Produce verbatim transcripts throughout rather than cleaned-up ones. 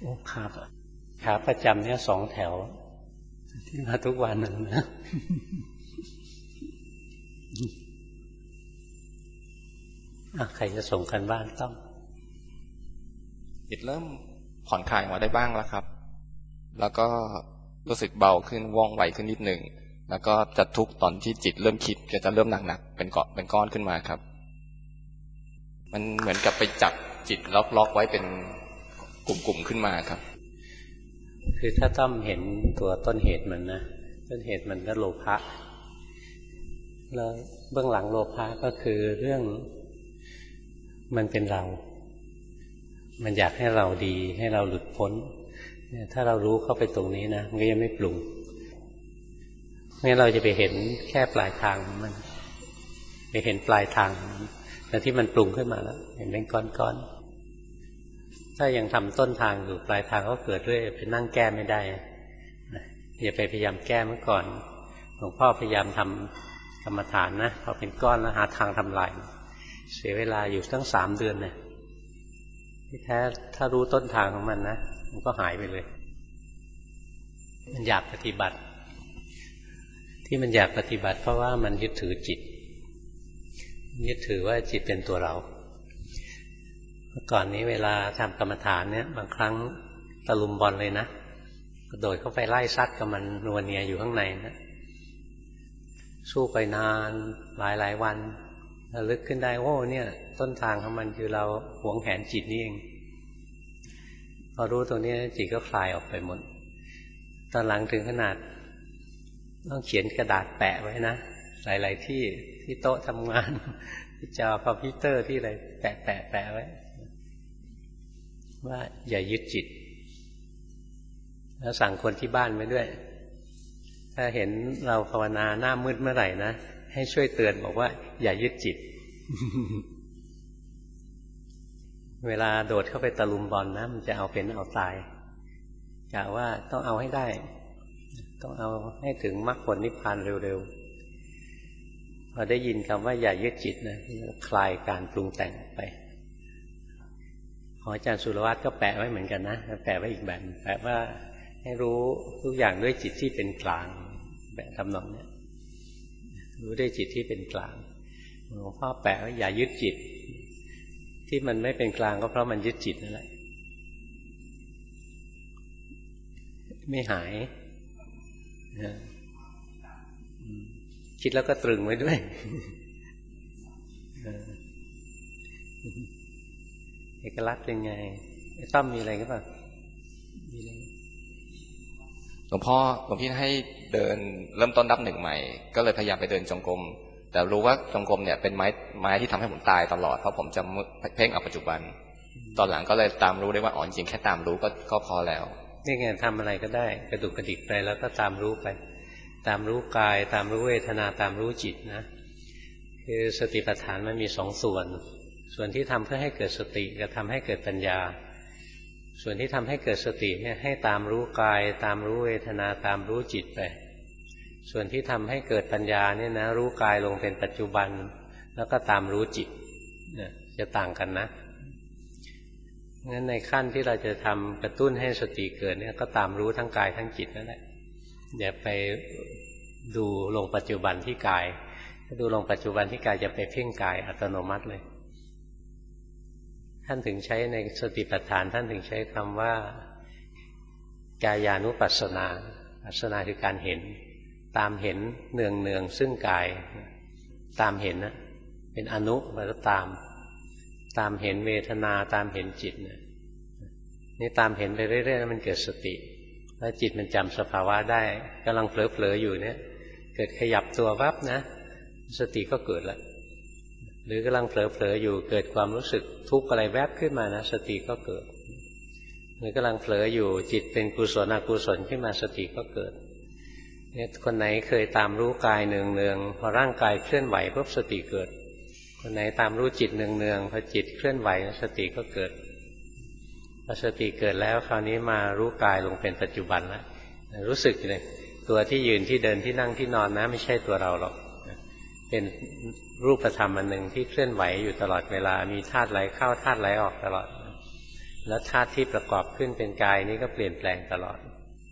โอ้ขาขาประจำเนี่ยสองแถวที่มาทุกวันนึงนะใครจะส่งกันบ้านต้องจิตเริ่มผ่อนคลายมาได้บ้างแล้วครับแล้วก็รู้สึกเบาขึ้นว่องไวขึ้นนิดหนึ่งแล้วก็จะทุกข์ตอนที่จิตเริ่มคิดก็จะเริ่มหนักๆเป็นเกาะเป็นก้อนขึ้นมาครับมันเหมือนกับไปจับจิตล็อกๆไว้เป็นกลุ่มๆขึ้นมาครับคือถ้าต้องเห็นตัวต้นเหตุมันนะต้นเหตุมันก็โลภะแล้วเบื้องหลังโลภะก็คือเรื่องมันเป็นเรามันอยากให้เราดีให้เราหลุดพ้นเนี่ยถ้าเรารู้เข้าไปตรงนี้นะมันก็ยังไม่ปรุงงั้นเราจะไปเห็นแค่ปลายทางมันไปเห็นปลายทางแต่ที่มันปรุงขึ้นมาแล้วเห็นเป็นก้อนๆถ้ายังทำต้นทางอยู่ปลายทางก็เกิดด้วยไปนั่งแก้ไม่ได้อย่าไปพยายามแก้เมื่อก่อนหลวงพ่อพยายามทำกรรมฐานนะพอเป็นก้อนแล้วหาทางทำลายเสียเวลาอยู่ตั้งสามเดือนเนี่ยที่แท้ถ้ารู้ต้นทางของมันนะมันก็หายไปเลยมันอยากปฏิบัติที่มันอยากปฏิบัติเพราะว่ามันยึดถือจิตยึดถือว่าจิตเป็นตัวเราเมื่อก่อนนี้เวลาทำกรรมฐานเนี่ยบางครั้งตะลุมบอลเลยนะกระโดดเข้าไปไล่ซัดกับมันนัวเนียอยู่ข้างในนะสู้ไปนานหลายหลายวันระลึกขึ้นได้โอ้เนี่ยต้นทางของมันคือเราหวงแหนจิตนี่เองพอรู้ตรงนี้จิตก็คลายออกไปหมดตอนหลังถึงขนาดต้องเขียนกระดาษแปะไว้นะหลายๆที่ที่โต๊ะทำงานที่จอคอมพิวเตอร์ที่อะไรแปะแปะแปะไว้ว่าอย่ายึดจิตแล้วสั่งคนที่บ้านไว้ด้วยถ้าเห็นเราภาวนาหน้ามืดเมื่อไหร่นะให้ช่วยเตือนบอกว่าอย่ายึดจิต เวลาโดดเข้าไปตะลุมบอลนะมันจะเอาเป็นเอาตายกะว่าต้องเอาให้ได้ต้องเอาให้ถึงมรรคผลนิพพานเร็วๆพอได้ยินคำว่าอย่ายึดจิตนะคลายการปรุงแต่งไปของอาจารย์สุรวัตรก็แปะไว้เหมือนกันนะแปะไว้อีกแบบแปะว่าให้รู้ทุกอย่างด้วยจิตที่เป็นกลางแบบทำนองนี้รู้ด้วยจิตที่เป็นกลางหลวงพ่อแปะว่าอย่ายึดจิตที่มันไม่เป็นกลางก็เพราะมันยึดจิตนั่นแหละไม่หายคิดแล้วก็ตรึงไว้ด้วยเอกลักษณ์เป็นไงต้อมมีอะไรก็แบบหลวงพ่อหลวงพี่ให้เดินเริ่มต้นนับหนึ่งใหม่ก็เลยพยายามไปเดินจงกรมแต่รู้ว่าจงกรมเนี่ยเป็นไม้ไม้ที่ทำให้ผมตายตลอดเพราะผมจะเพ่งเอาปัจจุบันตอนหลังก็เลยตามรู้ได้ว่าอ๋อจริงแค่ตามรู้ก็ก็พอแล้วนี่ไงทำอะไรก็ได้กระดุกกระดิกไปแล้วก็ตามรู้ไปตามรู้กายตามรู้เวทนาตามรู้จิตนะคือสติปัฏฐานมันมีสองส่วนส่วนที่ทำเพื่อให้เกิดสติกับทำให้เกิดปัญญาส่วนที่ทำให้เกิดสติเนี่ยให้ตามรู้กายตามรู้เวทนาตามรู้จิตไปส่วนที่ทำให้เกิดปัญญาเนี่ยนะรู้กายลงเป็นปัจจุบันแล้วก็ตามรู้จิตเนี่ยจะต่างกันนะงั้นในขั้นที่เราจะทำกระตุ้นให้สติเกิดเนี่ยก็ตามรู้ทั้งกายทั้งจิตนั่นแหละอย่าไปดูลงปัจจุบันที่กายถ้าดูลงปัจจุบันที่กายจะไปเพ่งกายอัตโนมัติเลยท่านถึงใช้ในสติปัฏฐานท่านถึงใช้คำว่ากายานุปัสสนาปัสสนาคือการเห็นตามเห็นเนืองเนืองซึ่งกายตามเห็นนะเป็นอนุแล้วตามตามเห็นเวทนาตามเห็นจิตนะนี่ตามเห็นไปเรื่อยๆแล้วมันเกิดสติแล้วจิตมันจำสภาวะได้กำลังเผลอๆอยู่เนี่ยเกิดขยับตัววับนะสติก็เกิดแล้วหรือกำลังเผลอๆอยู่เกิดความรู้สึกทุกข์อะไรแวบขึ้นมานะสติก็เกิดหรือกำลังเผลออยู่จิตเป็นกุศลอกุศลขึ้นมาสติก็เกิดเนี่ยคนไหนเคยตามรู้กายเนืองๆพอร่างกายเคลื่อนไหวปุ๊บสติเกิดคนไหนตามรู้จิตเนืองๆพอจิตเคลื่อนไหวสติก็เกิดพอสติเกิดแล้วคราวนี้มารู้กายลงเป็นปัจจุบันแล้วรู้สึกเลยตัวที่ยืนที่เดินที่นั่งที่นอนนะไม่ใช่ตัวเราหรอกเป็นรูปธรรมอันหนึ่งที่เคลื่อนไหวอยู่ตลอดเวลามีธาตุไหลเข้าธาตุไหลออกตลอดแล้วธาตุที่ประกอบขึ้นเป็นกายนี้ก็เปลี่ยนแปลงตลอด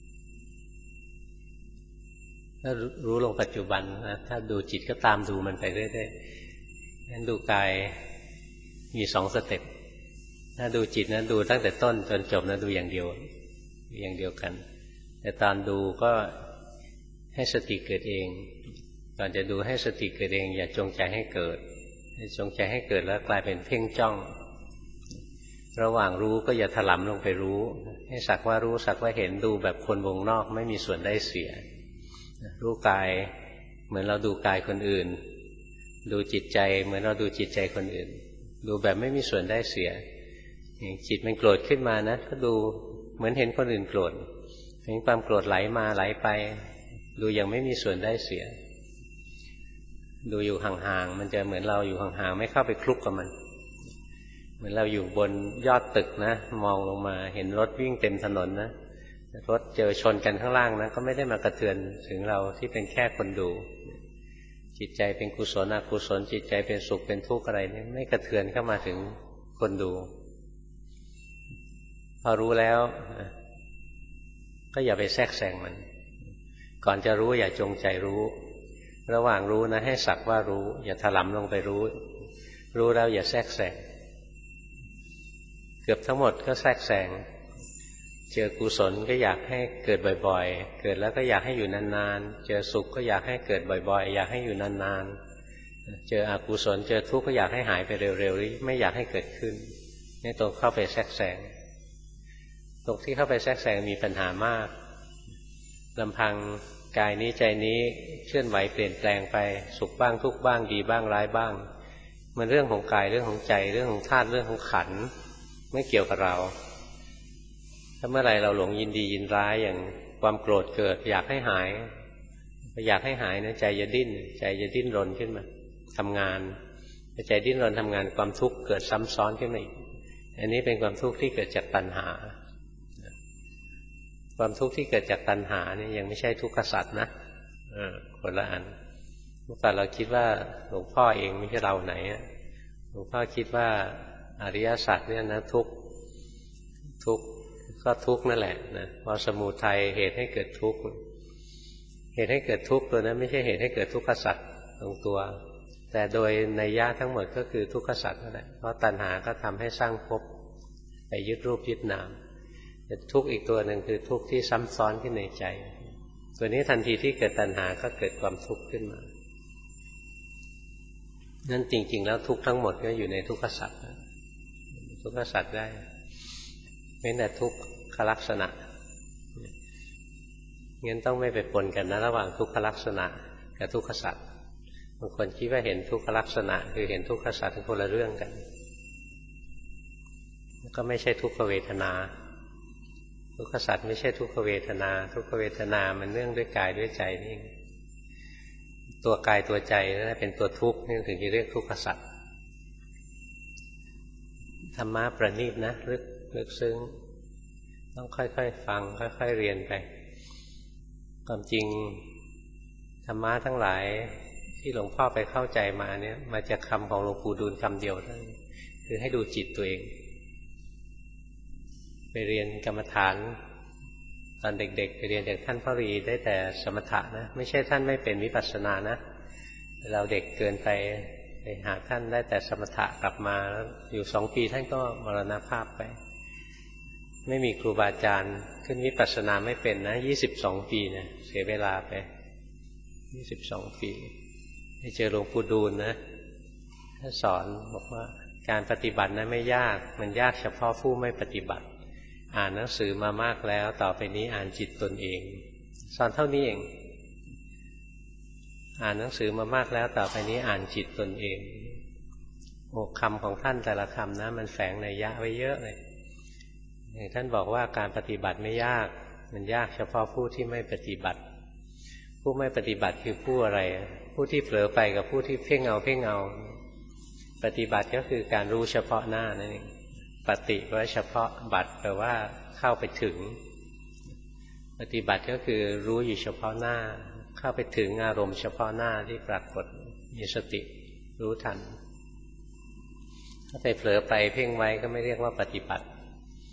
ถ้ารู้ลงปัจจุบันนะถ้าดูจิตก็ตามดูมันไปเรื่อยๆงั้นดูกายมีสองสเต็ปถ้าดูจิตนะดูตั้งแต่ต้นจนจบนะดูอย่างเดียวอย่างเดียวกันแต่ตอนดูก็ให้สติเกิดเองก่อนจะดูให้สติเกิดเองอย่าจงใจให้เกิดจงใจให้เกิดแล้วกลายเป็นเพ่งจ้องระหว่างรู้ก็อย่าถลำลงไปรู้ให้สักว่ารู้สักว่าเห็นดูแบบคนวงนอกไม่มีส่วนได้เสียรู้กายเหมือนเราดูกายคนอื่นดูจิตใจเหมือนเราดูจิตใจคนอื่นดูแบบไม่มีส่วนได้เสียอย่างจิตมันโกรธขึ้นมานะก็ดูเหมือนเห็นคนอื่นโกรธเห็นความโกรธไหลมาไหลไปดูอย่างไม่มีส่วนได้เสียดูอยู่ห่างๆมันจะเหมือนเราอยู่ห่างๆไม่เข้าไปคลุกกับมันเหมือนเราอยู่บนยอดตึกนะมองลงมาเห็นรถวิ่งเต็มถนนนะรถเจอชนกันข้างล่างนะก็ไม่ได้มากระเทือนถึงเราที่เป็นแค่คนดูจิตใจเป็นกุศลอกุศลจิตใจเป็นสุขเป็นทุกข์อะไรนี่ไม่กระเทือนเข้ามาถึงคนดูพอรู้แล้วก็อย่าไปแทรกแซงมันก่อนจะรู้อย่าจงใจรู้ระหว่างรู้นะให้สักว่ารู้อย่าถลำลงไปรู้รู้แล้วอย่าแทรกแซงเกือบทั้งหมดก็แทรกแซงเจอกุศลก็อยากให้เกิดบ่อยๆเกิดแล้วก็อยากให้อยู่นานๆเจอสุขก็อยากให้เกิดบ่อยๆอยากให้อยู่นานๆเจออกุศลเจอทุกข์ก็อยากให้หายไปเร็วๆไม่อยากให้เกิดขึ้นนี่ตรงเข้าไปแทรกแซงตรงที่เข้าไปแทรกแซงมีปัญหามากลำพังกายนี้ใจนี้เคลื่อนไหวเปลี่ยนแปลงไปสุขบ้างทุกข์บ้างดีบ้างร้ายบ้างมันเรื่องของกายเรื่องของใจเรื่องของธาตุเรื่องของขันธ์ไม่เกี่ยวกับเราถ้าเมื่อไรเราหลงยินดียินร้ายอย่างความโกรธเกิดอยากให้หายอยากให้หายนะใจจะดิ้นใจจะดิ้นรนขึ้นมาทำงานใจดิ้นรนทำงานความทุกข์เกิดซ้ำซ้อนขึ้นมาอีกอันนี้เป็นความทุกข์ที่เกิดจากตัณหาความทุกข์ที่เกิดจากตัณหาเนี่ยยังไม่ใช่ทุกขสัตว์นะคนละอันเมื่อก่อนเราคิดว่าหลวงพ่อเองไม่ใช่เราไหนหลวงพ่อคิดว่าอริยสัจเนี่ยนะทุกข์ทุกข์ก็ทุกข์นั่นแหละนะพอสมุทัยเหตุให้เกิดทุกข์เหตุให้เกิดทุกข์ตัวนั้นไม่ใช่เหตุให้เกิดทุกขสัจตรงตัวแต่โดยนัยยะทั้งหมดก็คือทุกขสัจนั่นแหละเพราะตัณหาก็ทำให้สร้างภพไปยึดรูปยึดนามแต่ทุกข์อีกตัวหนึ่งคือทุกข์ที่ซ้ำซ้อนขึ้นในใจตัวนี้ทันทีที่เกิดตัณหาก็เกิดความทุกข์ขึ้นมานั่นจริงๆแล้วทุกข์ทั้งหมดก็อยู่ในทุกขสัจทุกขสัจได้ไม่แต่ทุกขลักษณะงั้นต้องไม่ไปปนกันนะระหว่างทุกขลักษณะกับทุกขสัจบางคนคิดว่าเห็นทุกขลักษณะคือเห็นทุกขสัจเป็นคนละเรื่องกันก็ไม่ใช่ทุกขเวทนาทุกขสัจไม่ใช่ทุกขเวทนาทุกขเวทนามันเนื่องด้วยกายด้วยใจนี่ตัวกายตัวใจนั่นเป็นตัวทุกข์นี่ถึงจะเรียกทุกขสัจธรรมะประณีตนะลึกลึกซึ้งต้องค่อยๆฟังค่อยๆเรียนไปความจริงธรรมะทั้งหลายที่หลวงพ่อไปเข้าใจมาเนี่ยมาจากคำของหลวงปู่ดูลคำเดียวนั่นคือให้ดูจิตตัวเองไปเรียนกรรมฐานตอนเด็กๆไปเรียนจากท่านพ่อรีได้แต่สมถะนะไม่ใช่ท่านไม่เป็นวิปัสสนานะเราเด็กเกินไปไปหาท่านได้แต่สมถะกลับมาแล้วอยู่สองปีท่านก็มรณภาพไปไม่มีครูบาอาจารย์ขึ้นวิปัสสนาไม่เป็นนะยี่สิบสองปีเนี่ยเสียเวลาไปยี่สิบสองปีไปเจอหลวงปู่ดูลนะท่านสอนบอกว่าการปฏิบัตินั้นไม่ยากมันยากเฉพาะผู้ไม่ปฏิบัติอ่านหนังสือมามากแล้วต่อไปนี้อ่านจิตตนเองสอนเท่านี้เองอ่านหนังสือมามากแล้วต่อไปนี้อ่านจิตตนเองโอ้คำของท่านแต่ละคำนะมันแฝงนัยยะไว้เยอะเลยอย่างท่านบอกว่าการปฏิบัติไม่ยากมันยากเฉพาะผู้ที่ไม่ปฏิบัติผู้ไม่ปฏิบัติคือผู้อะไรผู้ที่เผลอไปกับผู้ที่เพ่งเอาเพ่งเอาปฏิบัติก็คือการรู้เฉพาะหน้านั่นเองปฏิแปลว่าเฉพาะบัติแปลว่าเข้าไปถึงปฏิบัติก็คือรู้อยู่เฉพาะหน้าเข้าไปถึงอารมณ์เฉพาะหน้าที่ปรากฏมีสติรู้ทันถ้าไปเผลอไปเพ่งไว้ก็ไม่เรียกว่าปฏิบัติ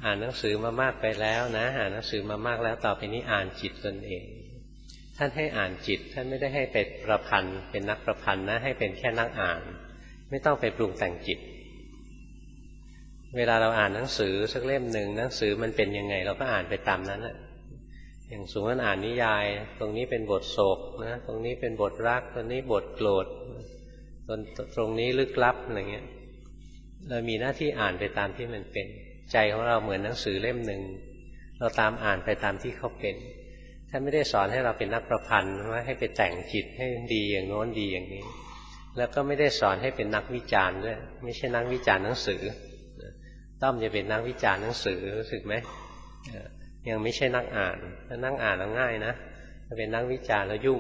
อ่านหนังสือมามากไปแล้วนะอ่านหนังสือมามากแล้วต่อไปนี้อ่านจิตตนเองท่านให้อ่านจิตท่านไม่ได้ให้ไปประพันธ์เป็นนักประพันธ์นะให้เป็นแค่นักอ่านไม่ต้องไปปรุงแต่งจิตเวลาเราอ่านหนังสือสักเล่มหนึ่งหนังสือมันเป็นยังไงเราก็อ่านไปตามนั้นแหละอย่างสมมติอ่านนิยายตรงนี้เป็นบทโศกนะตรงนี้เป็นบทรักตรงนี้บทโกรธตรงตรงนี้ลึกลับอะไรเงี้ยเรามีหน้าที่อ่านไปตามที่มันเป็นใจของเราเหมือนหนังสือเล่มหนึ่งเราตามอ่านไปตามที่เขาเป็นท่านไม่ได้สอนให้เราเป็นนักประพันธ์ว่าให้ไปแต่งจิตให้ดีอย่างโน้นดีอย่างนี้แล้วก็ไม่ได้สอนให้เป็นนักวิจารณ์ด้วยไม่ใช่นักวิจารณ์หนังสือต้อมจะเป็นนักวิจารณ์หนังสือรู้สึกไหมยังไม่ใช่นักอ่านถ้านักอ่านแล้วง่ายนะถ้าเป็นนักวิจารณ์แล้วยุ่ง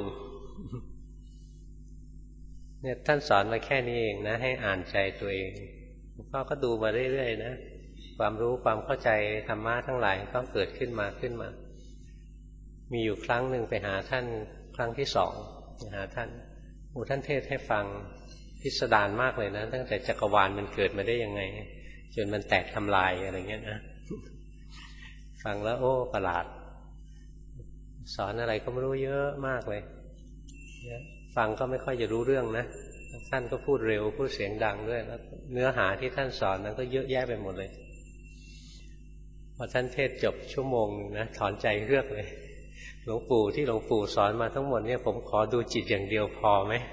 เนี่ยท่านสอนมาแค่นี้เองนะให้อ่านใจตัวเองพ่อก็ดูมาเรื่อยๆนะความรู้ความเข้าใจธรรมะทั้งหลายก็เกิดขึ้นมาขึ้นมามีอยู่ครั้งหนึ่งไปหาท่านครั้งที่สองไปหาท่านโอ้ท่านเทศให้ฟังพิสดารมากเลยนะตั้งแต่จักรวาลมันเกิดมาได้ยังไงจนมันแตกทำลายอะไรเงี้ยนะฟังแล้วโอ้ประหลาดสอนอะไรก็ไม่รู้เยอะมากเลยฟังก็ไม่ค่อยจะรู้เรื่องนะท่านก็พูดเร็วพูดเสียงดังด้วยแล้วเนื้อหาที่ท่านสอนนั้นก็เยอะแยะไปหมดเลยพอท่านเทศจบชั่วโมงนึงนะถอนใจเรือกเลยหลวงปู่ที่หลวงปู่สอนมาทั้งหมดเนี่ยผมขอดูจิตอย่างเดียวพอไหม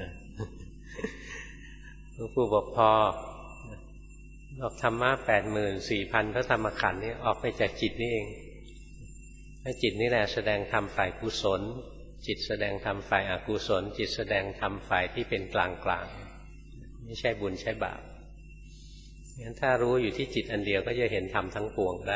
หลวงปู่บอกพอบอกธรรมะแปดหมื่นสี่พันพระธรรมขันธ์นี่ออกไปจากจิตนี่เองให้จิตนี่แหละแสดงธรรมฝ่ายกุศลจิตแสดงธรรมฝ่ายอกุศลจิตแสดงธรรมฝ่ายที่เป็นกลางกลางไม่ใช่บุญใช่บาปงั้นถ้ารู้อยู่ที่จิตอันเดียวก็จะเห็นธรรมทั้งปวงได้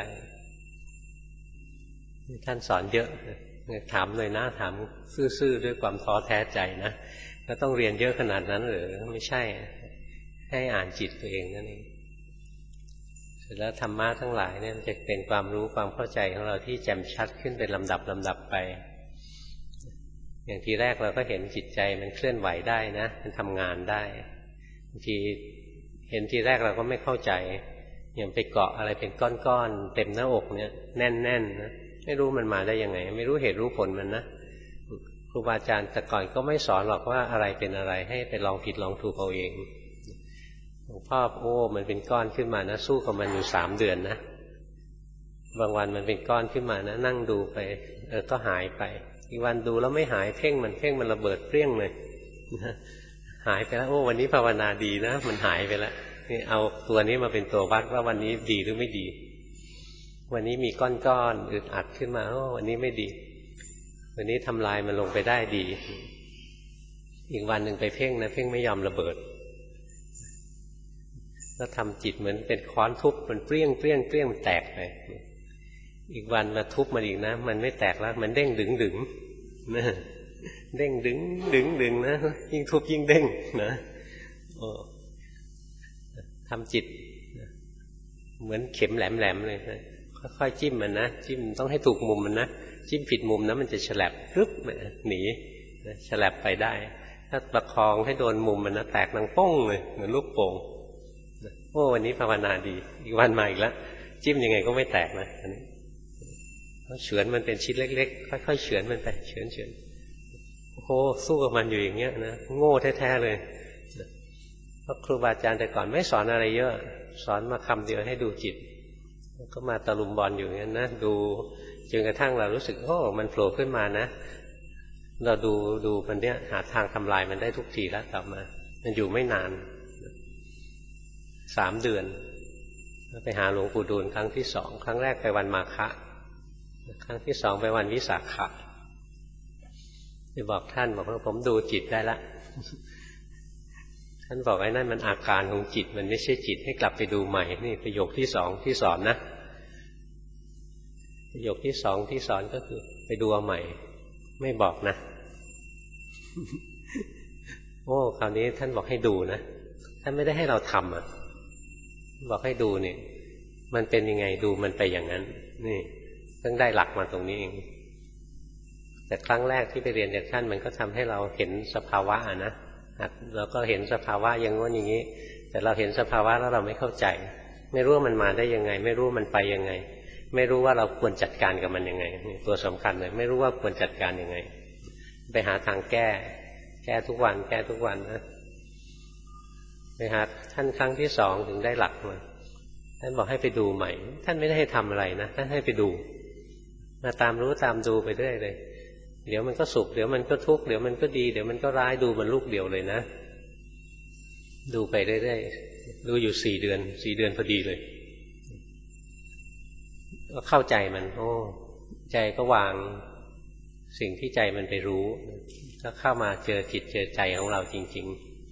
ท่านสอนเยอะถามเลยนะถามซื่อๆด้วยความท้อแท้ใจนะก็ต้องเรียนเยอะขนาดนั้นหรือไม่ใช่ให้อ่านจิตตัวเองนั่นเองเสร็จแล้วธรรมะทั้งหลายเนี่ยจะเป็นความรู้ความเข้าใจของเราที่แจ่มชัดขึ้นเป็นลำดับลำดับไปอย่างทีแรกเราก็เห็นจิตใจมันเคลื่อนไหวได้นะมันทำงานได้บางทีเห็นทีแรกเราก็ไม่เข้าใจอย่างไปเกาะอะไรเป็นก้อนๆเต็มหน้าอกเนี่ยแน่นๆ น, นะไม่รู้มันมาได้ยังไงไม่รู้เหตุรู้ผลมันนะครูบาอาจารย์แต่ก่อนก็ไม่สอนหรอกว่าอะไรเป็นอะไรให้ไปลองผิดลองถูกเอาเองหลวงพ่อโอ้มันเป็นก้อนขึ้นมานะสู้กับมันอยู่สามเดือนนะบางวันมันเป็นก้อนขึ้นมานะนั่งดูไปเออก็หายไปอีกวันดูแล้วไม่หายเพ่งมันเพ่งมันระเบิดเปรี้ยงเลยหายไปแล้วโอ้วันนี้ภาวนาดีนะมันหายไปแล้วนี่เอาตัวนี้มาเป็นตัววัดว่าวันนี้ดีหรือไม่ดีวันนี้มีก้อนๆอึดอัดขึ้นมาโอ้วันนี้ไม่ดีวันนี้ทำลายมันลงไปได้ดีอีกวันหนึ่งไปเพ่งนะเพ่งไม่ยอมระเบิดแล้วทำจิตเหมือนเป็นค้อนทุบมันเปรี้ยงเปรี้ยงเปรี้ยงมันแตกไปอีกวันมาทุบมันอีกนะมันไม่แตกแล้วมันเด้งดึงดึงนะเด้งดึงดึงดึงนะยิ่งทุบยิ่งเด้งนะโอ้ทำจิตเหมือนเข็มแหลมๆเลยนะค่อยๆจิ้มมันนะจิ้มต้องให้ถูกมุมมันนะจิ้มผิดมุมนะมันจะฉลับปึ๊บหนีฉลับไปได้ถ้าประคองให้โดนมุมมันนะแตกนังป้องเลยเหมือนลูกโป่งโอ้วันนี้ภาวนาดีอีกวันมาอีกแล้วจิ้มยังไงก็ไม่แตกนะอันนี้เฉือนมันเป็นชิ้นเล็กๆค่อยๆเฉือนมันไปเฉือนเฉือนโอ้โหสู้กับมันอยู่อย่างเงี้ยนะโง่แท้ๆเลยเพราะครูบาอาจารย์แต่ก่อนไม่สอนอะไรเยอะสอนมาคำเดียวให้ดูจิตก็มาตะลุมบอลอยู่อย่างนั้นนะดูจนกระทั่งเรารู้สึกโอ้มันโผล่ขึ้นมานะเราดูดูมันเนี้ยหาทางทำลายมันได้ทุกทีแล้วกลับมามันอยู่ไม่นานสามเดือนไปหาหลวงปู่ดูลครั้งที่สองครั้งแรกไปวันมาฆะครั้งที่สองไปวันวิสาขะไปบอกท่านบอกว่าผมดูจิตได้ละท่านบอกไอ้นั่นมันอาการของจิตมันไม่ใช่จิตให้กลับไปดูใหม่นี่ประโยคที่สองที่สอนนะประโยคที่สองที่สอนก็คือไปดูเอาใหม่ไม่บอกนะโอ้คราวนี้ท่านบอกให้ดูนะท่านไม่ได้ให้เราทำอ่ะบอกให้ดูนี่มันเป็นยังไงดูมันไปอย่างนั้นนี่ต้องได้หลักมาตรงนี้เองแต่ครั้งแรกที่ไปเรียนจากท่านมันก็ทำให้เราเห็นสภาวะอ่ะนะเราก็เห็นสภาวะอย่างโน้นอย่างนี้แต่เราเห็นสภาวะแล้วเราไม่เข้าใจไม่รู้ว่ามันมาได้ยังไงไม่รู้มันไปยังไงไม่รู้ว่าเราควรจัดการกับมันยังไงตัวสำคัญเลยไม่รู้ว่าควรจัดการยังไงไปหาทางแก้แก้ทุกวันแก้ทุกวันนะไปหาท่านครั้งที่สองถึงได้หลักมาท่านบอกให้ไปดูใหม่ท่านไม่ได้ให้ทำอะไรนะท่านให้ไปดูมาตามรู้ตามดูไปเรื่อยเลยเดี๋ยวมันก็สุขเดี๋ยวมันก็ทุกข์เดี๋ยวมันก็ดีเดี๋ยวมันก็ร้ายดูมันลูกเดียวเลยนะดูไปเรื่อยๆดูอยู่สี่เดือนสี่เดือนพอดีเลยก็เข้าใจมันโอ้ใจก็วางสิ่งที่ใจมันไปรู้ก็เข้ามาเจอจิตเจอใจของเราจริง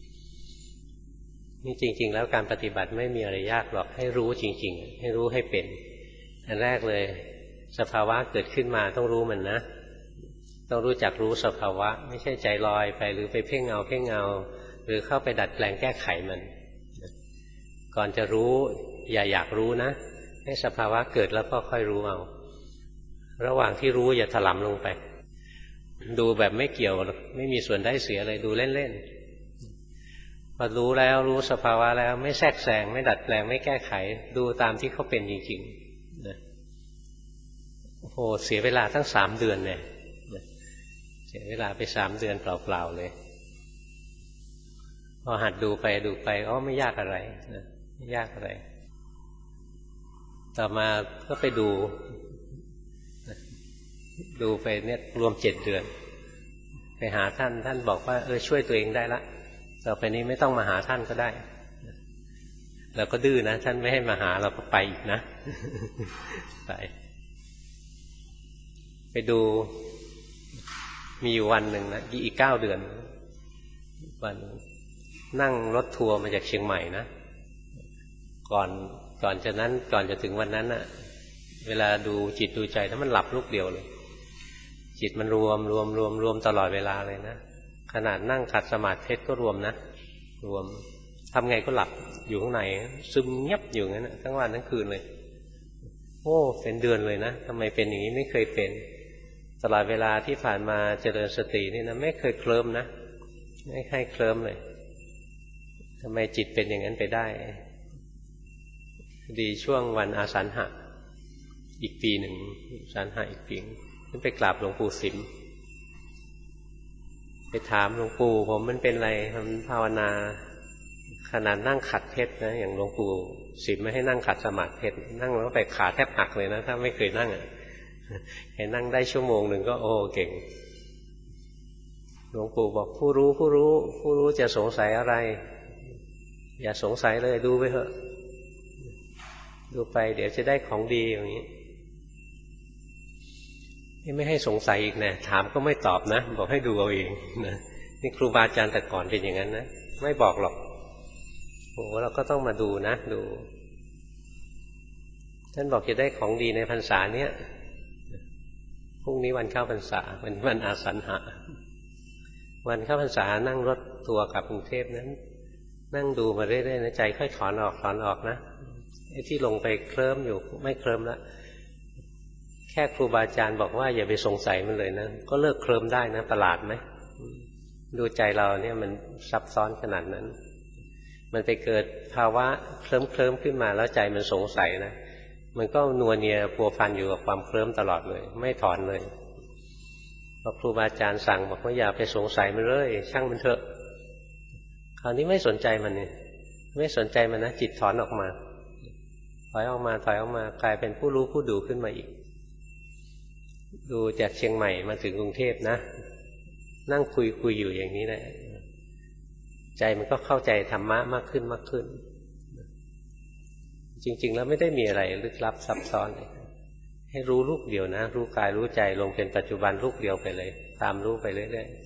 ๆนี่จริงๆแล้วการปฏิบัติไม่มีอะไรยากหรอกให้รู้จริงๆให้รู้ให้เป็นอันแรกเลยสภาวะเกิดขึ้นมาต้องรู้มันนะต้องรู้จักรู้สภาวะไม่ใช่ใจลอยไปหรือไปเพ่งเอาเพ่งเอาหรือเข้าไปดัดแปลงแก้ไขมันก่อนจะรู้อย่าอยากรู้นะให้สภาวะเกิดแล้วก็ค่อยรู้เอาระหว่างที่รู้อย่าถลำลงไปดูแบบไม่เกี่ยวไม่มีส่วนได้เสียเลยดูเล่นๆพอรู้แล้วรู้สภาวะแล้วไม่แทรกแซงไม่ดัดแปลงไม่แก้ไขดูตามที่เขาเป็นจริงๆนะโอ้โหเสียเวลาตั้งสามเดือนเนี่ยเสียเวลาไปสามเดือนเปล่าๆเลยพอหัดดูไปดูไปอ๋อไม่ยากอะไรนะไม่ยากอะไรต่อมาก็ไปดูดูไปเนี่ยรวมเจ็ดเดือนไปหาท่านท่านบอกว่าเออช่วยตัวเองได้ละต่อไปนี้ไม่ต้องมาหาท่านก็ได้เราก็ดื้อนะท่านไม่ให้มาหาเราก็ไปอีกนะไปไปดูมีอยู่วันหนึ่งนะอีกเก้าเดือนวันนั่งรถทัวร์มาจากเชียงใหม่นะก่อนก่อนจะนั้นก่อนจะถึงวันนั้นน่ะเวลาดูจิตดูใจถ้ามันหลับลูกเดียวเลยจิตมันรวมรวมรวมรวมตลอดเวลาเลยนะขนาดนั่งขัดสมาธิก็รวมนะรวมทำไงก็หลับอยู่ข้างในซึมเงียบอยู่งั้นทั้งวันทั้งคืนเลยโอ้เป็นเดือนเลยนะทำไมเป็นอย่างนี้ไม่เคยเป็นตลอดเวลาที่ผ่านมาเจริญสตินี่นะไม่เคยเคลิ้มนะไม่เคยเคลิ้มเลยทำไมจิตเป็นอย่างนั้นไปได้ดีช่วงวันอาสาฬหะอีกปีหนึ่งอาสาฬหะอีกปีขึ้นไปกราบหลวงปู่สิมไปถามหลวงปู่ผมมันเป็นอะไรผมภาวนาขนาดนั่งขัดเพชรนะอย่างหลวงปู่สิมไม่ให้นั่งขัดสมาธิเพชรนั่งแล้วไปขาแทบหักเลยนะถ้าไม่เคยนั่งอ่ะให้นั่งได้ชั่วโมงหนึ่งก็โอ้เก่งหลวงปู่บอกผู้รู้ผู้รู้ผู้รู้จะสงสัยอะไรอย่าสงสัยเลยดูไปเถอะดูไปเดี๋ยวจะได้ของดีอย่างนี้ไม่ให้สงสัยอีกนะถามก็ไม่ตอบนะบอกให้ดูเอาเองนะนี่ครูบาอาจารย์แต่ก่อนเป็นอย่างนั้นนะไม่บอกหรอกโอ้เราก็ต้องมาดูนะดูท่านบอกจะได้ของดีในพรรษาเนี้ยพรุ่งนี้วันเข้าพรรษาวันวันอาสัญหะวันเข้าพรรษานั่งรถทัวร์กลับกรุงเทพนั้นนั่งดูมาเรื่อยๆนะใจค่อยถอนออกถอนออกนะไอ้ที่ลงไปเคลิ้มอยู่ไม่เคลิ้มละแค่ครูบาอาจารย์บอกว่าอย่าไปสงสัยมันเลยนะก็เลิกเคลิ้มได้นะประหลาดไหมดูใจเราเนี่ยมันซับซ้อนขนาดนั้นมันไปเกิดภาวะเคลิ้มเคลิ้มขึ้นมาแล้วใจมันสงสัยนะมันก็นัวเนียพัวพันอยู่กับความเคลิ้มตลอดเลยไม่ถอนเลยพอครูบาอาจารย์สั่งบอกว่าอย่าไปสงสัยมันเลยช่างมันเถอะคราวนี้ไม่สนใจมันเนี่ยไม่สนใจมันนะจิตถอนออกมาถอยออกมาถอยออกมากลายเป็นผู้รู้ผู้ดูขึ้นมาอีกดูจากเชียงใหม่มาถึงกรุงเทพนะนั่งคุยคุยอยู่อย่างนี้แหละใจมันก็เข้าใจธรรมะมากขึ้นมากขึ้นจริงๆแล้วไม่ได้มีอะไรลึกลับซับซ้อนเลยให้รู้ลูกเดียวนะรู้กายรู้ใจลงเป็นปัจจุบันลูกเดียวไปเลยตามรู้ไปเรื่อย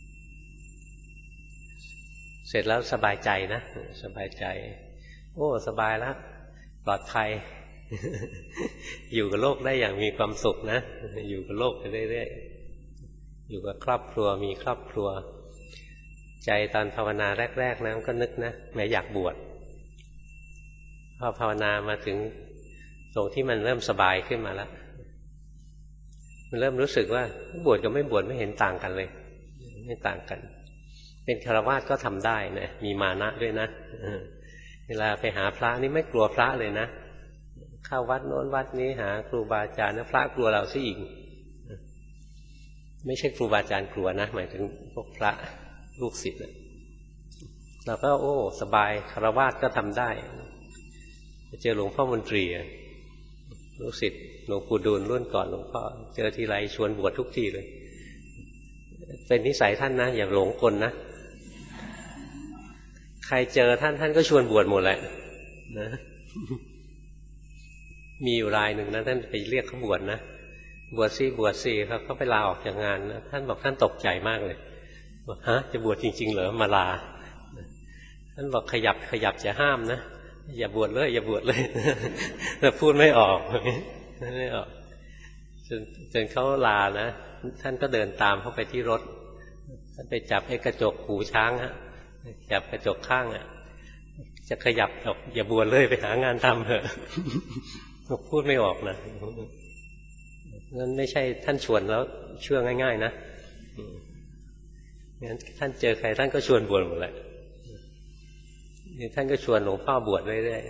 ๆเสร็จแล้วสบายใจนะสบายใจโอ้สบายแล้วปลอดภัย อยู่กับโลกได้อย่างมีความสุขนะอยู่กับโลกไปเรื่อยๆอยู่กับครอบครัวมีครอบครัวใจตอนภาวนาแรกๆนะก็นึกนะแม้อยากบวชพอภาวนามาถึงตรงที่มันเริ่มสบายขึ้นมาแล้วมันเริ่มรู้สึกว่าบวชกับไม่บวชไม่เห็นต่างกันเลยไม่ต่างกันเป็นฆราวาสก็ทำได้นะมีมานะด้วยนะเวลาไปหาพระนี่ไม่กลัวพระเลยนะเข้าวัดโน้นวัดนี้หาครูบาอาจารย์นะพระกลัวเราซะอีกไม่ใช่ครูบาอาจารย์กลัวนะหมายถึงพวกพระลูกศิษย์เราก็โอ้สบายคฤหัสถ์ก็ทำได้เจอหลวงพ่อมนตรีลูกศิษย์หลวงปู่ดูลรุ่นก่อนหลวงพ่อเจอทีไรชวนบวชทุกทีเลยเป็นนิสัยท่านนะอย่าหลงกลนะใครเจอท่านท่านก็ชวนบวชหมดแหละนะมีอยู่รายหนึ่งนะท่านไปเรียกเขาบวชนะบวชซี่บวชซี่เขาเขาไปลาออกจากงานนะท่านบอกท่านตกใจมากเลยบอกฮะจะบวชจริงๆเหรอมาลาท่านบอกขยับขยับจะห้ามนะอย่าบวชเลยอย่าบวชเลยแต่พูดไม่ออกไม่ออกจนจนเขาลานะท่านก็เดินตามเข้าไปที่รถท่านไปจับไอ้กระจกหูช้างฮะจับกระจกข้างอ่ะจะขยับออกอย่าบวชเลยไปหางานทำเถอะพูดไม่ออกนะนั่นไม่ใช่ท่านชวนแล้วเชื่อง่ายๆนะงั้นท่านเจอใครท่านก็ชวนบวชหมดเลยนี่ท่านก็ชวนหลวงพ่อบวชเรื่อย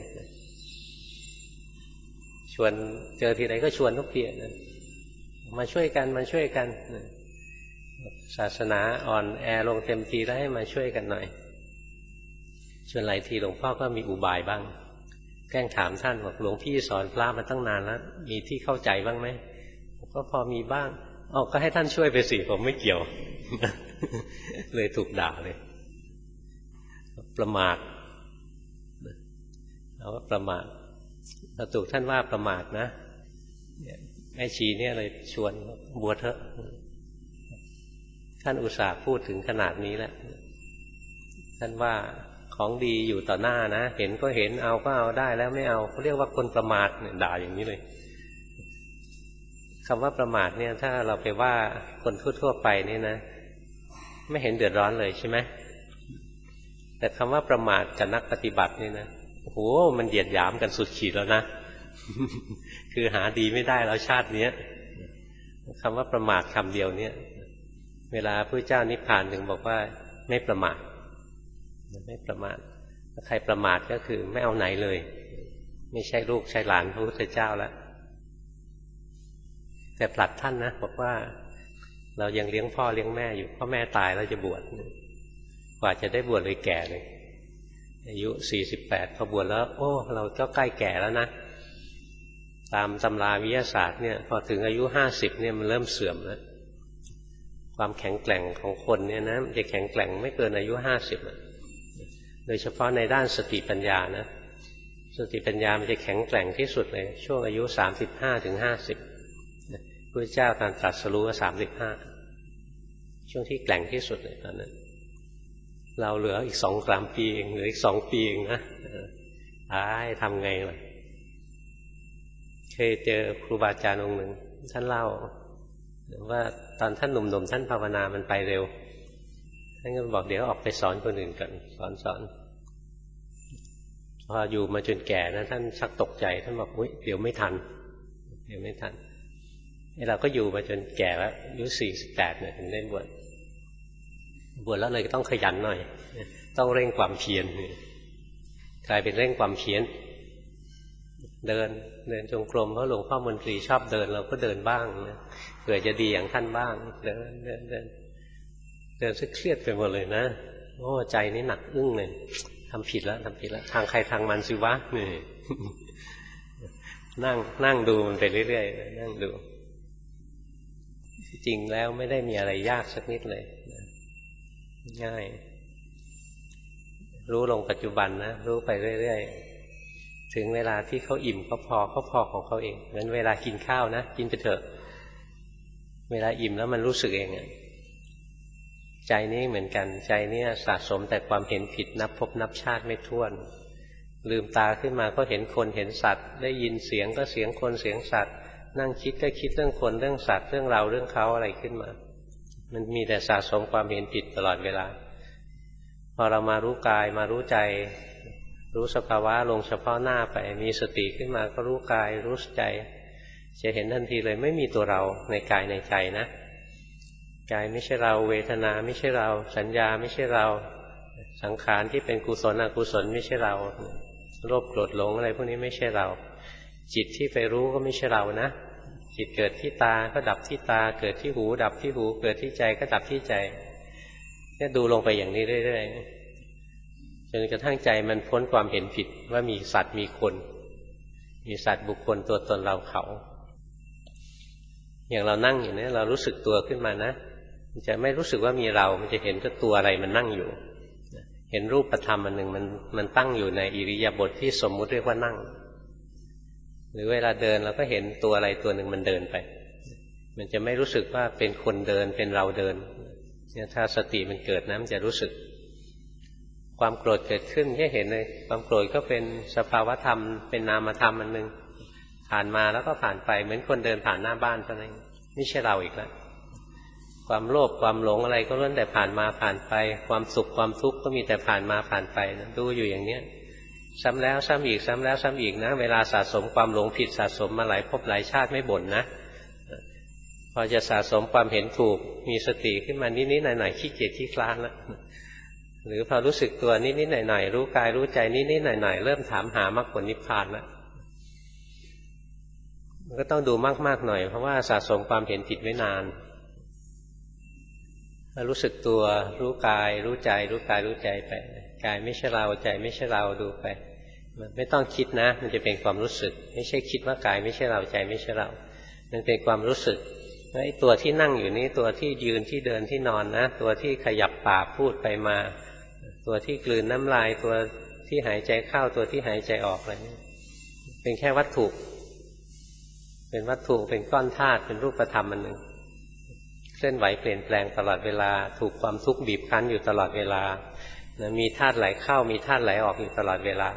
ๆชวนเจอทีไรก็ชวนทุกทีนะมาช่วยกันมาช่วยกันศาสนาอ่อนแอลงเต็มทีแล้วให้มาช่วยกันหน่อยชวนหลายทีหลวงพ่อก็มีอุบายบ้างแกล้งถามท่านบอกหลวงพี่สอนพระมาตั้งนานแล้วมีที่เข้าใจบ้างไหมผมก็พอมีบ้างอ๋อก็ให้ท่านช่วยไปสิผมไม่เกี่ยวเลยถูกด่าเลยประมาทเอาว่าประมาทเราถูกท่านว่าประมาทนะแม่ชีเนี่ยเลยชวนบวชเถอะท่านอุตส่าห์พูดถึงขนาดนี้แล้วท่านว่าของดีอยู่ต่อหน้านะเห็นก็เห็นเอาก็เอาได้แล้วไม่เอาเขาเรียกว่าคนประมาทเนี่ยด่าอย่างนี้เลยคำว่าประมาทเนี่ยถ้าเราไปว่าคนทั่วๆไปนี่นะไม่เห็นเดือดร้อนเลยใช่ไหมแต่คำว่าประมาทกับนักปฏิบัตินี่นะโอ้โหมันเหยียดหยามกันสุดขีดแล้วนะ คือหาดีไม่ได้แล้วชาตินี้คำว่าประมาทคำเดียวเนี่ยเวลาพระเจ้านิพพานถึงบอกว่าไม่ประมาทไม่ประมาทถ้าใครประมาทก็คือไม่เอาไหนเลยไม่ใช่ลูกใช่หลานพระพุทธเจ้าแล้วแต่ผลัดท่านนะบอกว่าเรายังเลี้ยงพ่อเลี้ยงแม่อยู่พ่อแม่ตายแล้วจะบวชกว่าจะได้บวชเลยแก่เลยอายุสี่สิบแปดพอบวชแล้วโอ้เราก็ใกล้แก่แล้วนะตามตำราวิทยาศาสตร์เนี่ยพอถึงอายุห้าสิบเนี่ยมันเริ่มเสื่อมแล้วความแข็งแกร่งของคนเนี่ยนะมันจะแข็งแกร่งไม่เกินอายุห้าสิบโดยเฉพาะในด้านสติปัญญานะสติปัญญามันจะแข็งแกร่งที่สุดเลยช่วงอายุสามสิบห้าถึงห้าสิบพระเจ้าการตรัสรู้ว่าสามสิบห้าช่วงที่แกร่งที่สุดเลยตอนนั้นเราเหลืออีกสองสามปีเองเหลืออีกสองปีเองนะตายทำไงล่ะเคยเจอครูบาอาจารย์องค์หนึ่งท่านเล่าว่าตอนท่านหนุ่มๆท่านภาวนามันไปเร็วท่านก็บอกเดี๋ยวออกไปสอนคนอื่นกันสอนสอนพออยู่มาจนแก่นะท่านชักตกใจท่านบอกอุ๊ยเดี๋ยวไม่ทันเดี๋ยวไม่ทันเราก็อยู่มาจนแก่แล้วอายุสี่สิบแปดเนี่ยถึงได้บวชบวชแล้วเลยต้องขยันหน่อยต้องเร่งความเพียรกลายเป็นเร่งความเพียรเดินเดินจงกรมเพราะหลวงพ่อมนตรีชอบเดินเราก็เดินบ้างนะเผื่อจะดีอย่างท่านบ้างเดินเดินเดินเดินซะเครียดไปหมดเลยนะโอ้ใจนี่หนักอึ้งเลยทำผิดแล้วทำผิดแล้วทางใครทางมันสิวะนี่นั่งนั่งดูมันไปเรื่อยๆนั่งดูจริงแล้วไม่ได้มีอะไรยากสักนิดเลยง่ายรู้ลงปัจจุบันนะรู้ไปเรื่อยๆถึงเวลาที่เขาอิ่มเขาพอเขาพอของเขาเองเหมือนเวลากินข้าวนะกินไปเถอะเวลาอิ่มแล้วมันรู้สึกเองอ่ะใจนี้เหมือนกันใจนี้สะสมแต่ความเห็นผิดนับพบนับชาติไม่ถ้วนลืมตาขึ้นมาก็เห็นคนเห็นสัตว์ได้ยินเสียงก็เสียงคนเสียงสัตว์นั่งคิดก็คิดเรื่องคนเรื่องสัตว์เรื่องเราเรื่องเขาอะไรขึ้นมามันมีแต่สะสมความเห็นผิดตลอดเวลาพอเรามารู้กายมารู้ใจรู้สภาวะลงเฉพาะหน้าไปมีสติขึ้นมาก็รู้กายรู้ใจจะเห็นทันทีเลยไม่มีตัวเราในกายในใจนะกายไม่ใช่เราเวทนาไม่ใช่เราสัญญาไม่ใช่เราสังขารที่เป็นกุศลอกุศลไม่ใช่เราโลภโกรธหลงอะไรพวกนี้ไม่ใช่เราจิตที่ไปรู้ก็ไม่ใช่เรานะจิตเกิดที่ตาก็ดับที่ตาเกิดที่หูดับที่หูเกิดที่ใจก็ดับที่ใจเนี่ยดูลงไปอย่างนี้เรื่อยๆจนกระทั่งใจมันพ้นความเห็นผิดว่ามีสัตว์มีคนมีสัตว์บุคคลตัวตนเราเขาอย่างเรานั่งอยู่เนี่ยเรารู้สึกตัวขึ้นมานะมันจะไม่รู้สึกว่ามีเรามันจะเห็นก็ตัวอะไรมันนั่งอยู่เห็นรูปธรรมอันหนึ่งมันมันตั้งอยู่ในอิริยาบถที่สมมุติเรียกว่านั่งหรือเวลาเดินเราก็เห็นตัวอะไรตัวหนึ่งมันเดินไปมันจะไม่รู้สึกว่าเป็นคนเดินเป็นเราเดินเนี่ยถ้าสติมันเกิดนะมันจะรู้สึกความโกรธเกิดขึ้นแค่เห็นเลยความโกรธก็เป็นสภาวธรรมเป็นนามธรรมอันหนึ่งผ่านมาแล้วก็ผ่านไปเหมือนคนเดินผ่านหน้าบ้านเท่านั้นไม่ใช่เราอีกแล้วความโลภความหลงอะไรก็ล้วนแต่ผ่านมาผ่านไปความสุขความทุกข์ก็มีแต่ผ่านมาผ่านไปนะดูอยู่อย่างเนี้ยซ้ำแล้วซ้ำอีกซ้ำแล้วซ้ำอีกนะเวลาสะสมความหลงผิดสะสมมาหลายภพหลายชาติไม่บ่นนะพอจะสะสมความเห็นถูกมีสติขึ้นมานิดๆหน่อยๆขี้เกียจขี้คลานแล้วหรือพอรู้สึกตัวนิดๆหน่อยๆรู้กายรู้ใจนิดๆหน่อยๆเริ่มถามหามรรคผลนิพพานแล้วมันก็ต้องดูมากๆหน่อยเพราะว่าสะสมความเห็นผิดไว้นานรู้สึกตัวรู้กายรู้ใจรู้กายรู้ใจไปกายไม่ใช่เราใจไม่ใช่เราดูไปมันไม่ต้องคิดนะมันจะเป็นความรู้สึกไม่ใช่คิดว่ากายไม่ใช่เราใจไม่ใช่เรามันเป็นความรู้สึกว่าไอ้ตัวที่นั่งอยู่นี้ตัวที่ยืนที่เดินที่นอนนะตัวที่ขยับปากพูดไปมาตัวที่กลืนน้ำลายตัวที่หายใจเข้าตัวที่หายใจออกอะไรนี้เป็นแค่วัตถุเป็นวัตถุเป็นก้อนธาตุเป็นรูปธรรมอันหนึ่งเคลื่อนไหวเปลี่ยนแปลงตลอดเวลาถูกความทุกข์บีบคั้นอยู่ตลอดเวลานะมีธาตุไหลเข้ามีธาตุไหลออกอยู่ตลอดเวลา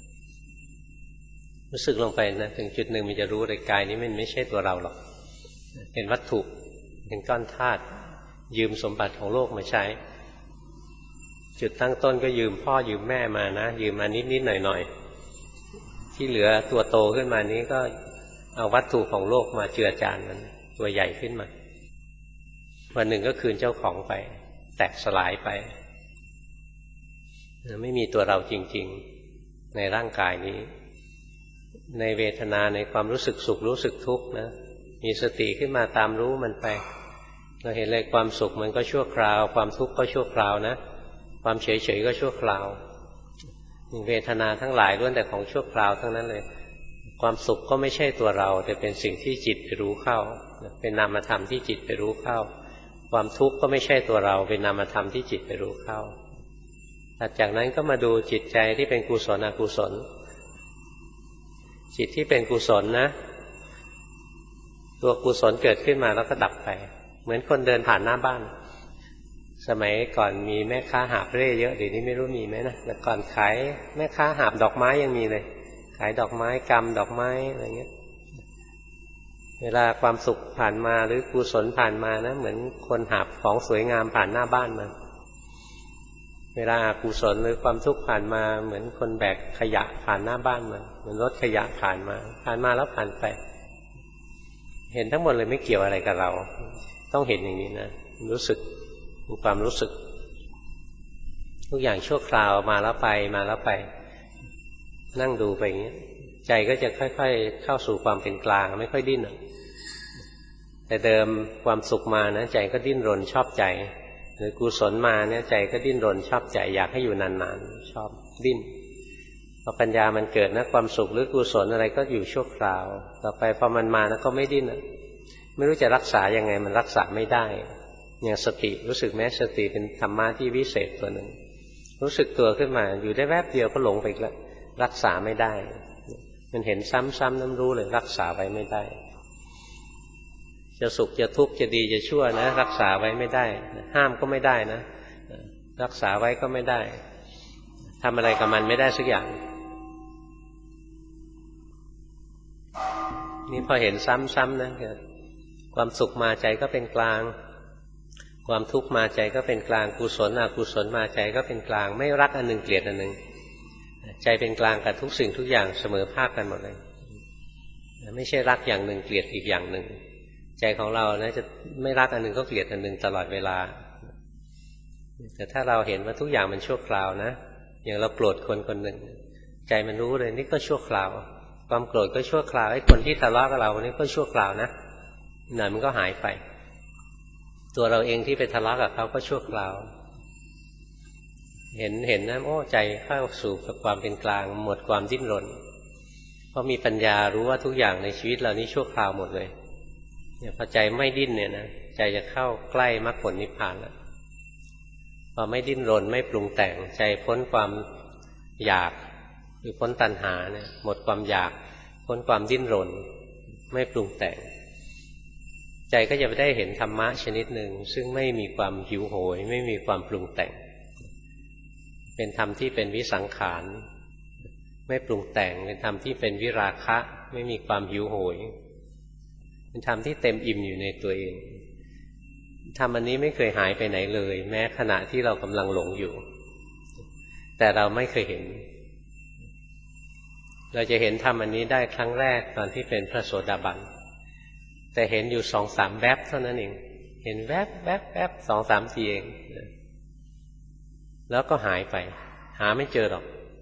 รู้สึกลงไปนะถึงจุดหนึ่งมันจะรู้เลยกายนี้มันไม่ใช่ตัวเราหรอกเป็นวัตถุเป็นก้อนธาตุยืมสมบัติของโลกมาใช้จุดตั้งต้นก็ยืมพ่อยืมแม่มานะยืมมานิดๆหน่อยๆที่เหลือตัวโตขึ้นมานี้ก็เอาวัตถุของโลกมาเจือจานมันตัวใหญ่ขึ้นมาวันหนึ่งก็คืนเจ้าของไปแตกสลายไปไม่มีตัวเราจริงๆในร่างกายนี้ในเวทนาในความรู้สึกสุขรู้สึกทุกข์นะมีสติขึ้นมาตามรู้มันไปเราเห็นเลยความสุขมันก็ชั่วคราวความทุกข์ก็ชั่วคราวนะความเฉยๆก็ชั่วคราวเวทนาทั้งหลายล้วนแต่ของชั่วคราวทั้งนั้นเลยความสุขก็ไม่ใช่ตัวเราแต่เป็นสิ่งที่จิตไปรู้เข้าเป็นนามธรรมที่จิตไปรู้เข้าความทุกข์ก็ไม่ใช่ตัวเราเป็นนามธรรมที่จิตไปรู้เข้าหลังจากนั้นก็มาดูจิตใจที่เป็นกุศลอกุศลจิตที่เป็นกุศลนะตัวกุศลเกิดขึ้นมาแล้วก็ดับไปเหมือนคนเดินผ่านหน้าบ้านสมัยก่อนมีแม่ค้าหาบเร่เยอะเดี๋ยวนี้ไม่รู้มีไหมนะแต่ก่อนขายแม่ค้าหาบดอกไม้ยังมีเลยขายดอกไม้กำดอกไม้อะไรเงี้ยเวลาความสุขผ่านมาหรือกุศลผ่านมานะเหมือนคนหาบของสวยงามผ่านหน้าบ้านมาเวลาอกุศลหรือความทุกข์ผ่านมาเหมือนคนแบกขยะผ่านหน้าบ้านมาเหมือนรถขยะผ่านมาผ่านมาแล้วผ่านไปเห็นทั้งหมดเลยไม่เกี่ยวอะไรกับเราต้องเห็นอย่างนี้นะรู้สึกมีความรู้สึกทุกอย่างชั่วคราวมาแล้วไปมาแล้วไปนั่งดูไปอย่างนี้ใจก็จะค่อยๆเข้าสู่ความเป็นกลางไม่ค่อยดิ้นแต่เดิมความสุขมานะใจก็ดิ้นรนชอบใจหรือกุศลมาเนี่ยใจก็ดิ้นรนชอบใจอยากให้อยู่นานๆชอบดิ้นพอปัญญามันเกิดนะความสุขหรือกุศลอะไรก็อยู่ชั่วคราวต่อไปพอมันมานะก็ไม่ดิ้นไม่รู้จะรักษายังไงมันรักษาไม่ได้อย่างสติรู้สึกแม้สติเป็นธรรมะที่วิเศษตัวหนึ่งรู้สึกตัวขึ้นมาอยู่ได้แวบเดียวก็หลงไปอีกแล้วรักษาไม่ได้มันเห็นซ้ำๆน้ำรู้เลยรักษาไว้ไม่ได้จะสุขจะทุกข์จะดีจะชั่วนะรักษาไว้ไม่ได้ห้ามก็ไม่ได้นะรักษาไว้ก็ไม่ได้ทำอะไรกับมันไม่ได้สักอย่างนี่พอเห็นซ้ำๆนะความสุขมาใจก็เป็นกลางความทุกข์มาใจก็เป็นกลางกุศลอกุศลมาใจก็เป็นกลางไม่รักอันหนึ่งเกลียดอันหนึ่งใจเป็นกลางกับทุกสิ่งทุกอย่างเสมอภาคกันหมดเลยไม่ใช่รักอย่างหนึ่งเกลียดอีกอย่างหนึ่งใจของเรานะจะไม่รักอันหนึ่งก็เกลียดอันหนึ่งตลอดเวลาแต่ถ้าเราเห็นว่าทุกอย่างมันชั่วคราวนะอย่างเราโกรธคนคนหนึ่งใจมันรู้เลยนี่ก็ชั่วคราวความโกรธก็ชั่วคราวไอ้คนที่ทะเลาะกับเรานี่ก็ชั่วคราวนะหน่อยมันก็หายไปตัวเราเองที่ไปทะเลาะกับเขาก็ชั่วคราวเห็นเห็นนะโอ้ใจเข้าสู่ความเป็นกลางหมดความดิ้นรนเพราะมีปัญญารู้ว่าทุกอย่างในชีวิตเรานี้ชั่วคราวหมดเลยเนี่ยพอใจไม่ดิ้นเนี่ยนะใจจะเข้าใกล้มรรคผลนิพพานแล้วพอไม่ดิ้นรนไม่ปรุงแต่งใจพ้นความอยากหรือพ้นตัณหาเนี่ยหมดความอยากพ้นความดิ้นรนไม่ปรุงแต่งใจก็จะได้เห็นธรรมะชนิดหนึ่งซึ่งไม่มีความหิวโหยไม่มีความปรุงแต่งเป็นธรรมที่เป็นวิสังขารไม่ปรุงแต่งเป็นธรรมที่เป็นวิราคะไม่มีความหิวโหยเป็นธรรมที่เต็มอิ่มอยู่ในตัวเองธรรมอันนี้ไม่เคยหายไปไหนเลยแม้ขณะที่เรากำลังหลงอยู่แต่เราไม่เคยเห็นเราจะเห็นธรรมอันนี้ได้ครั้งแรกตอนที่เป็นพระโสดาบันแต่เห็นอยู่สองสามแวบเท่านั้นเองเห็นแวบแวบแวบสองสามทีเองแล้วก็หายไปหาไม่เจอหรอก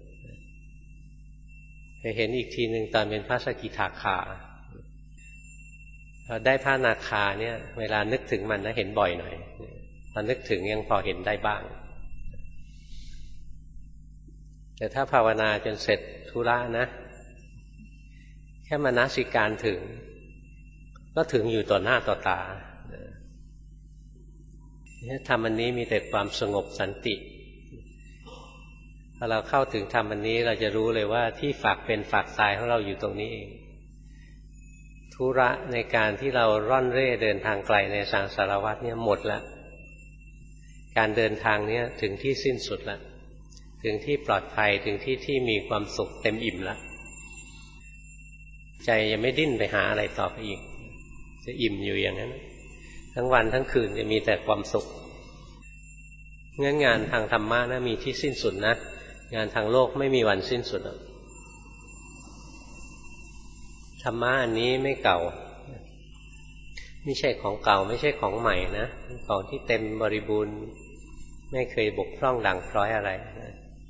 ไปเห็นอีกทีหนึ่งตอนเป็นพระสกิทาคาพอได้พระนาคาเนี่ยเวลานึกถึงมันนะเห็นบ่อยหน่อยตอนนึกถึงยังพอเห็นได้บ้างแต่ถ้าภาวนาจนเสร็จธุระนะแค่มนสิการถึงก็ถึงอยู่ต่อหน้าต่อตาธรรมอันนี้มีแต่ความสงบสันติพอเราเข้าถึงธรรมอันนี้เราจะรู้เลยว่าที่ฝากเป็นฝากตายของเราอยู่ตรงนี้เองธุระในการที่เราร่อนเร่เดินทางไกลในสังสารวัฏเนี่ยหมดแล้วการเดินทางนี้ถึงที่สิ้นสุดแล้วถึงที่ปลอดภัยถึงที่ที่มีความสุขเต็มอิ่มแล้วใจยังไม่ดิ้นไปหาอะไรต่อไปอีกจะอิ่มอยู่อย่างนั้นทั้งวันทั้งคืนจะมีแต่ความสุขงั้นงานทางธรรมะนะมีที่สิ้นสุดนะงานทางโลกไม่มีวันสิ้นสุดหรอกธรรมะอันนี้ไม่เก่าไม่ใช่ของเก่าไม่ใช่ของใหม่นะของที่เต็มบริบูรณ์ไม่เคยบกพร่องด่างพร้อยอะไรนะ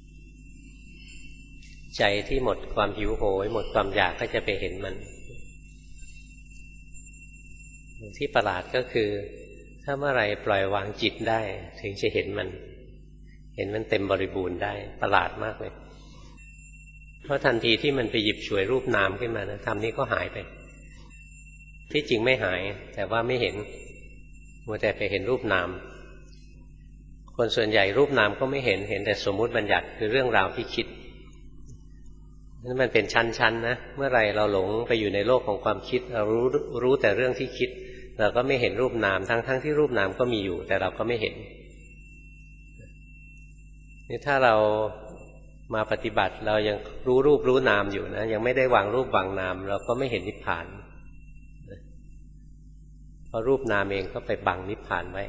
ใจที่หมดความหิวโหยหมดความอยากก็จะไปเห็นมันที่ประหลาดก็คือถ้าเมื่อไรปล่อยวางจิตได้ถึงจะเห็นมันเห็นมันเต็มบริบูรณ์ได้ประหลาดมากเลยเพราะทันทีที่มันไปหยิบฉวยรูปนามขึ้นมานะธรรมนี้ก็หายไปที่จริงไม่หายแต่ว่าไม่เห็นมัวแต่ไปเห็นรูปนามคนส่วนใหญ่รูปนามก็ไม่เห็นเห็นแต่สมมุติบัญญัติคือเรื่องราวที่คิดนั่นมันเป็นชั้นๆนะเมื่อไรเราหลงไปอยู่ในโลกของความคิดเรารู้รู้แต่เรื่องที่คิดเราก็ไม่เห็นรูปนามทั้งๆ ท, ที่รูปนามก็มีอยู่แต่เราก็ไม่เห็นนี่ถ้าเรามาปฏิบัติเรายังรู้รูปรู้นามอยู่นะยังไม่ได้วางรูปวางนามเราก็ไม่เห็นนิพพานเพราะรูปนามเองก็ไปบังนิพพานไว้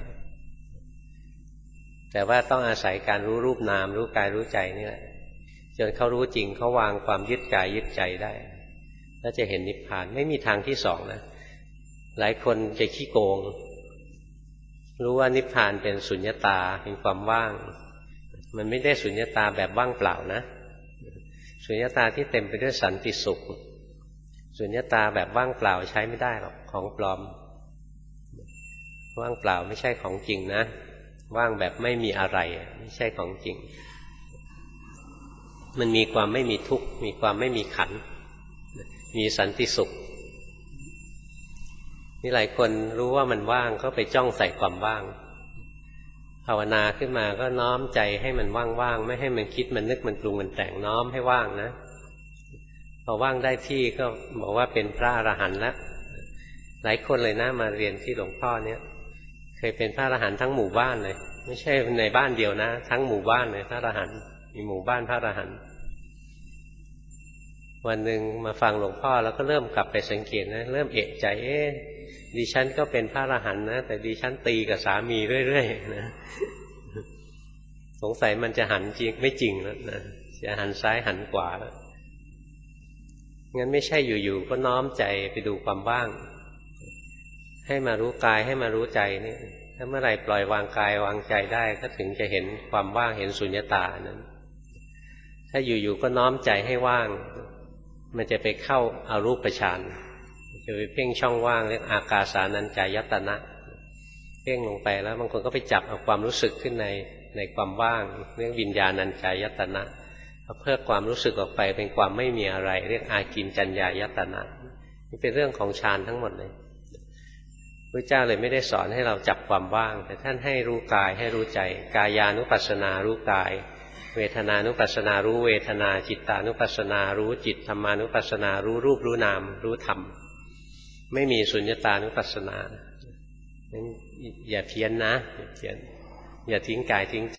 แต่ว่าต้องอาศัยการรู้รูปนามรู้กายรู้ใจนี่แหละจนเขารู้จริงเขาวางความยึดกายยึดใจได้แล้วจะเห็นนิพพานไม่มีทางที่สองนะหลายคนจะขี้โกงรู้ว่านิพพานเป็นสุญญตาเป็นความว่างมันไม่ได้สุญญตาแบบว่างเปล่านะสุญญตาที่เต็มไปด้วยสันติสุขสุญญตาแบบว่างเปล่าใช้ไม่ได้หรอกของปลอมว่างเปล่าไม่ใช่ของจริงนะว่างแบบไม่มีอะไรไม่ใช่ของจริงมันมีความไม่มีทุกข์มีความไม่มีขันธ์มีสันติสุขนี่หลายคนรู้ว่ามันว่างก็ไปจ้องใส่ความว่างภาวนาขึ้นมาก็น้อมใจให้มันว่างๆไม่ให้มันคิดมันนึกมันปรุงมันแต่งน้อมให้ว่างนะพอว่างได้ที่ก็บอกว่าเป็นพระอรหันต์แล้วหลายคนเลยนะมาเรียนที่หลวงพ่อเนี่ยเคยเป็นพระอรหันต์ทั้งหมู่บ้านเลยไม่ใช่ในบ้านเดียวนะทั้งหมู่บ้านเลยพระอรหันต์มีหมู่บ้านพระอรหันต์วันหนึ่งมาฟังหลวงพ่อแล้วก็เริ่มกลับไปสังเกตนะเริ่มเอะใจเอ๊ะดิฉันก็เป็นพระอรหันต์นะแต่ดิฉันตีกับสามีเรื่อยๆนะสงสัยมันจะหันจริงไม่จริงแล้วนะจะหันซ้ายหันขวาแล้วงั้นไม่ใช่อยู่ๆก็น้อมใจไปดูความว่างให้มารู้กายให้มารู้ใจนี่ถ้าเมื่อไหร่ปล่อยวางกายวางใจได้ก็ถึงจะเห็นความว่างเห็นสุญญตานั้นถ้าอยู่ๆก็น้อมใจให้ว่างมันจะไปเข้าอารูปฌานจะไปเพ่งช่องว่างเรียกอากาสานัญจายตนะเพ่งลงไปแล้วบางคนก็ไปจับเอาความรู้สึกขึ้นในในความว่างเรียกวิญญาณัญจายตนะเพิ่มความรู้สึกออกไปเป็นความไม่มีอะไรเรียกอากินจัญญายตนะนี่เป็นเรื่องของฌานทั้งหมดเลยพระเจ้าเลยไม่ได้สอนให้เราจับความว่างแต่ท่านให้รู้กายให้รู้ใจกายานุปัสสนารู้กายเวทนานุปัสสนารู้เวทนาจิตานุปัสสนารู้จิตธรรมานุปัสสนารู้รูปรู้นามรู้ธรรมไม่มีสุญญตานุปัสสนาอย่าเพี้ยนนะอย่าเพี้ยนอย่าทิ้งกายทิ้ง